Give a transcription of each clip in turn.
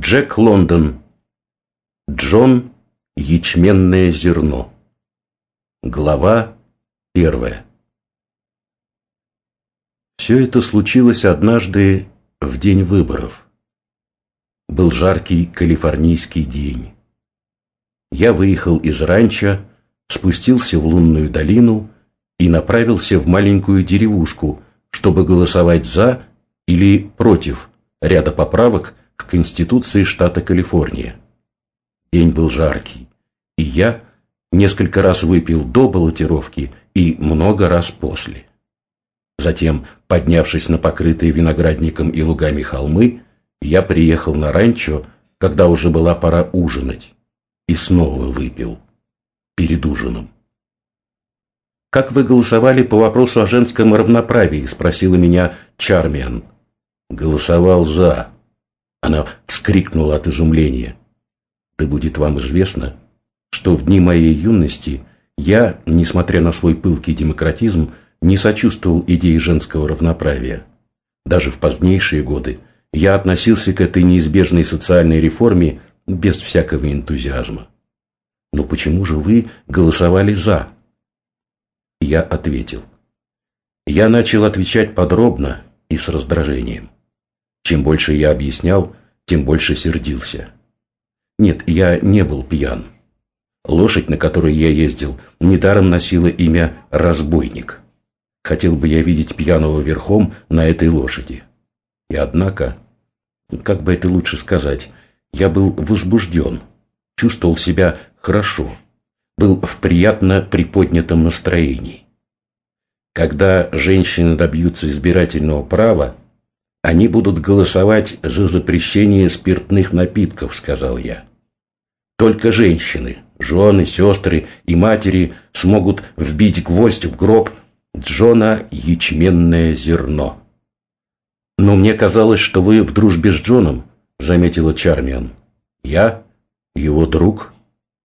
Джек Лондон. Джон – ячменное зерно. Глава 1. Все это случилось однажды в день выборов. Был жаркий калифорнийский день. Я выехал из ранчо, спустился в лунную долину и направился в маленькую деревушку, чтобы голосовать за или против ряда поправок к Конституции штата Калифорния. День был жаркий, и я несколько раз выпил до баллотировки и много раз после. Затем, поднявшись на покрытые виноградником и лугами холмы, я приехал на ранчо, когда уже была пора ужинать, и снова выпил перед ужином. «Как вы голосовали по вопросу о женском равноправии?» – спросила меня Чармиан. «Голосовал за». Она вскрикнула от изумления. «Да будет вам известно, что в дни моей юности я, несмотря на свой пылкий демократизм, не сочувствовал идее женского равноправия. Даже в позднейшие годы я относился к этой неизбежной социальной реформе без всякого энтузиазма. Но почему же вы голосовали за?» Я ответил. Я начал отвечать подробно и с раздражением. Чем больше я объяснял, тем больше сердился. Нет, я не был пьян. Лошадь, на которой я ездил, недаром носила имя «Разбойник». Хотел бы я видеть пьяного верхом на этой лошади. И однако, как бы это лучше сказать, я был возбужден, чувствовал себя хорошо, был в приятно приподнятом настроении. Когда женщины добьются избирательного права, они будут голосовать за запрещение спиртных напитков, сказал я. Только женщины, жены, сестры и матери смогут вбить гвоздь в гроб Джона ячменное зерно. «Но мне казалось, что вы в дружбе с Джоном», — заметила Чармиан. «Я его друг?»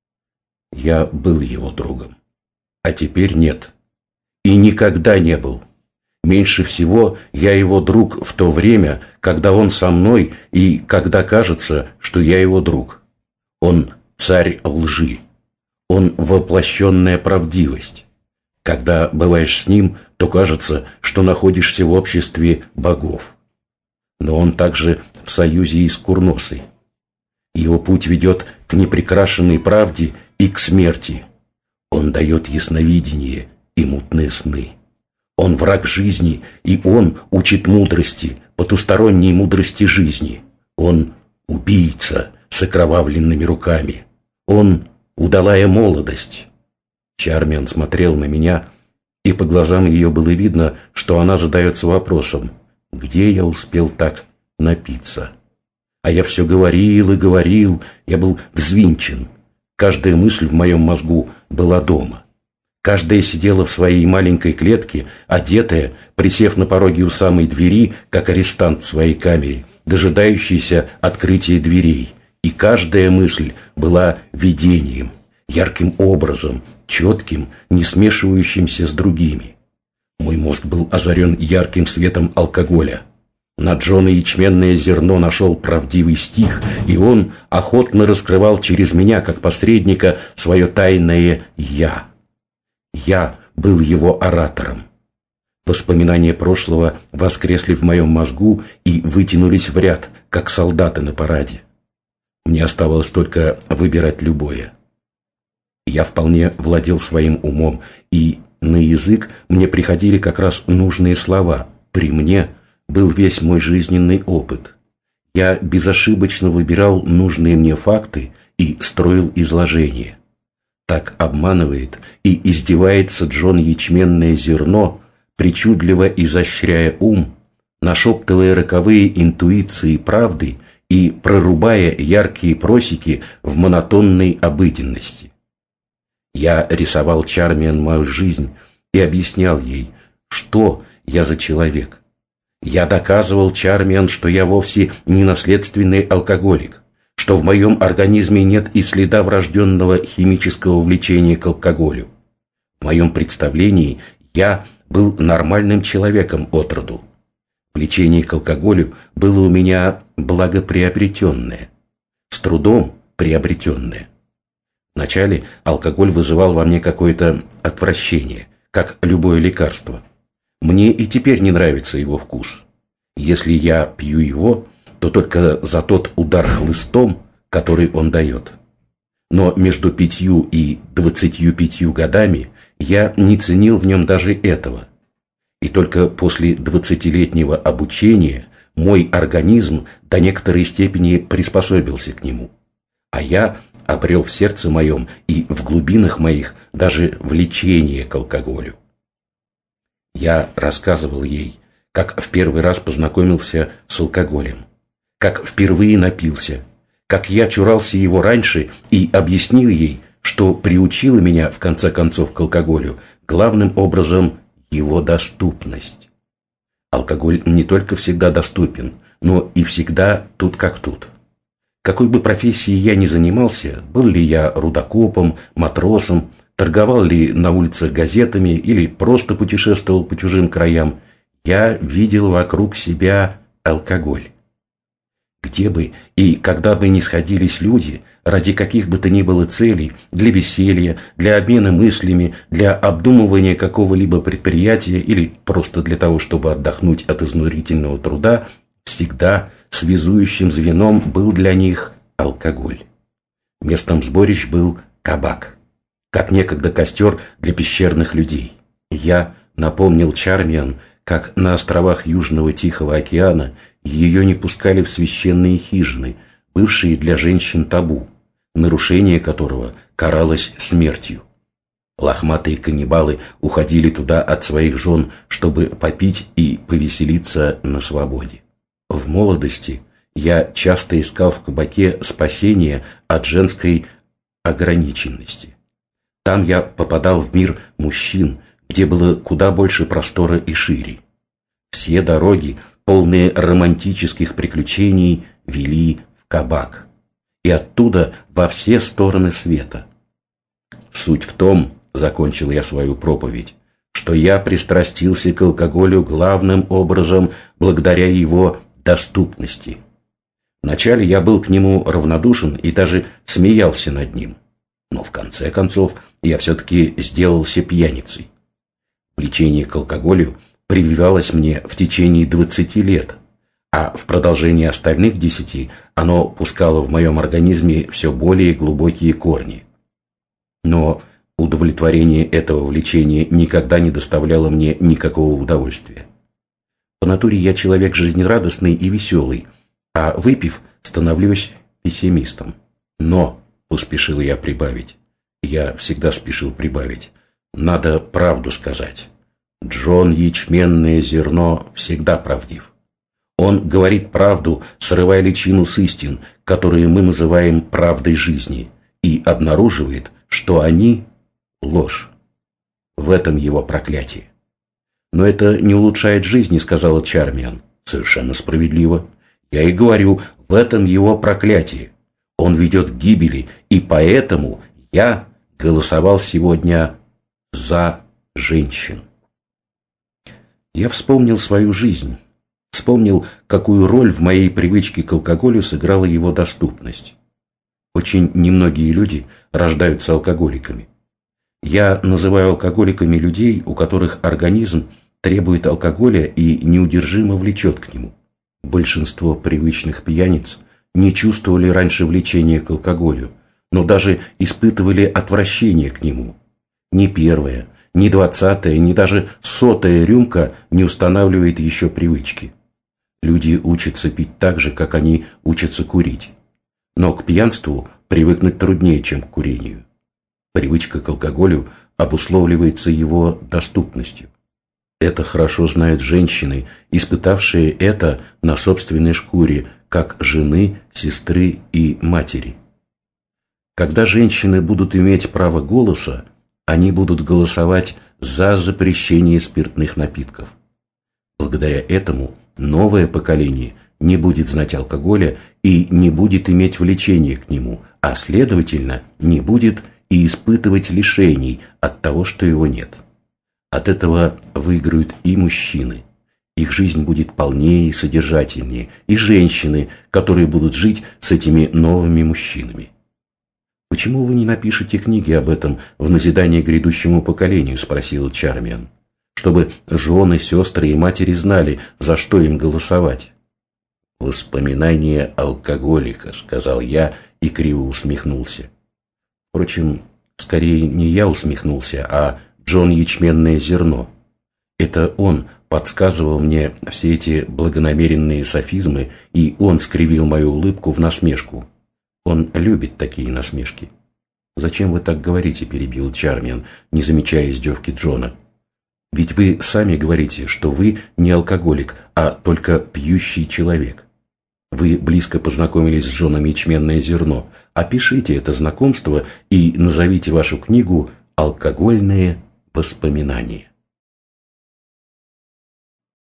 Я был его другом, а теперь нет. И никогда не был. Меньше всего я его друг в то время, когда он со мной и когда кажется, что я его друг. Он царь лжи. Он воплощенная правдивость. Когда бываешь с ним, то кажется, что находишься в обществе богов. Но он также в союзе и с курносой. Его путь ведет к неприкрашенной правде и к смерти. Он дает ясновидение и мутные сны. Он враг жизни, и он учит мудрости, потусторонней мудрости жизни. Он убийца с окровавленными руками. Он удалая молодость. Чармиан смотрел на меня, и по глазам ее было видно, что она задается вопросом, где я успел так напиться. А я все говорил и говорил, я был взвинчен. Каждая мысль в моем мозгу была дома. Каждая сидела в своей маленькой клетке, одетая, присев на пороге у самой двери, как арестант в своей камере, дожидающийся открытия дверей. И каждая мысль была видением, ярким образом, четким, не смешивающимся с другими. Мой мозг был озарен ярким светом алкоголя. На Джона ячменное зерно нашел правдивый стих, и он охотно раскрывал через меня, как посредника, свое тайное «я». Я был его оратором. Воспоминания прошлого воскресли в моем мозгу и вытянулись в ряд, как солдаты на параде. Мне оставалось только выбирать любое. Я вполне владел своим умом, и на язык мне приходили как раз нужные слова. При мне был весь мой жизненный опыт. Я безошибочно выбирал нужные мне факты и строил изложение. Так обманывает и издевается Джон ячменное зерно, причудливо изощряя ум, нашептывая роковые интуиции правды и прорубая яркие просеки в монотонной обыденности. Я рисовал Чармиан мою жизнь и объяснял ей, что я за человек. Я доказывал Чармиан, что я вовсе не наследственный алкоголик, что в моем организме нет и следа врожденного химического влечения к алкоголю. В моем представлении я был нормальным человеком отроду. Влечение к алкоголю было у меня благоприобретенное. трудом приобретенное. Вначале алкоголь вызывал во мне какое-то отвращение, как любое лекарство. Мне и теперь не нравится его вкус. Если я пью его, то только за тот удар хлыстом, который он дает. Но между 5 и 25 годами я не ценил в нем даже этого. И только после 20-летнего обучения мой организм до некоторой степени приспособился к нему. А я обрел в сердце моем и в глубинах моих даже влечение к алкоголю. Я рассказывал ей, как в первый раз познакомился с алкоголем, как впервые напился, как я чурался его раньше, и объяснил ей, что приучило меня, в конце концов, к алкоголю, главным образом его доступность. Алкоголь не только всегда доступен, но и всегда тут как тут. Какой бы профессией я ни занимался, был ли я рудокопом, матросом, торговал ли на улицах газетами или просто путешествовал по чужим краям, я видел вокруг себя алкоголь. Где бы и когда бы ни сходились люди, ради каких бы то ни было целей, для веселья, для обмена мыслями, для обдумывания какого-либо предприятия или просто для того, чтобы отдохнуть от изнурительного труда, всегда связующим звеном был для них алкоголь. Местом сборищ был кабак, как некогда костер для пещерных людей. Я напомнил Чармиан, как на островах Южного Тихого океана ее не пускали в священные хижины, бывшие для женщин табу, нарушение которого каралось смертью. Лохматые каннибалы уходили туда от своих жен, чтобы попить и повеселиться на свободе. В молодости я часто искал в кабаке спасения от женской ограниченности. Там я попадал в мир мужчин, где было куда больше простора и шире. Все дороги, полные романтических приключений, вели в кабак. И оттуда во все стороны света. Суть в том, закончил я свою проповедь, что я пристрастился к алкоголю главным образом благодаря его доступности. Вначале я был к нему равнодушен и даже смеялся над ним. Но в конце концов я все-таки сделался пьяницей. Влечение к алкоголю прививалось мне в течение 20 лет, а в продолжении остальных 10 оно пускало в моем организме все более глубокие корни. Но удовлетворение этого влечения никогда не доставляло мне никакого удовольствия. По натуре я человек жизнерадостный и веселый, а выпив, становлюсь пессимистом. Но, поспешил я прибавить, я всегда спешил прибавить, надо правду сказать. Джон Ячменное зерно всегда правдив. Он говорит правду, срывая личину с истин, которые мы называем правдой жизни, и обнаруживает, что они – ложь. В этом его проклятие. «Но это не улучшает жизни», – сказала Чармиан. «Совершенно справедливо. Я и говорю, в этом его проклятие. Он ведет к гибели, и поэтому я голосовал сегодня за женщин». Я вспомнил свою жизнь, вспомнил, какую роль в моей привычке к алкоголю сыграла его доступность. Очень немногие люди рождаются алкоголиками. Я называю алкоголиками людей, у которых организм требует алкоголя и неудержимо влечет к нему. Большинство привычных пьяниц не чувствовали раньше влечения к алкоголю, но даже испытывали отвращение к нему. Ни первая, ни 20-я, ни даже 100-я рюмка не устанавливает еще привычки. Люди учатся пить так же, как они учатся курить. Но к пьянству привыкнуть труднее, чем к курению. Привычка к алкоголю обусловливается его доступностью. Это хорошо знают женщины, испытавшие это на собственной шкуре, как жены, сестры и матери. Когда женщины будут иметь право голоса, они будут голосовать за запрещение спиртных напитков. Благодаря этому новое поколение не будет знать алкоголя и не будет иметь влечения к нему, а следовательно, не будет и испытывать лишений от того, что его нет. От этого выиграют и мужчины, Их жизнь будет полнее и содержательнее, и женщины, которые будут жить с этими новыми мужчинами. «Почему вы не напишете книги об этом в назидание грядущему поколению?» – спросил Чармиан. «Чтобы жены, сестры и матери знали, за что им голосовать». «Воспоминания алкоголика», – сказал я и криво усмехнулся. Впрочем, скорее не я усмехнулся, а Джон Ячменное зерно. Это он подсказывал мне все эти благонамеренные софизмы, и он скривил мою улыбку в насмешку. Он любит такие насмешки. «Зачем вы так говорите?» – перебил Чармиан, не замечая издевки Джона. «Ведь вы сами говорите, что вы не алкоголик, а только пьющий человек. Вы близко познакомились с Джоном Ячменное зерно. Опишите это знакомство и назовите вашу книгу «Алкогольные воспоминания».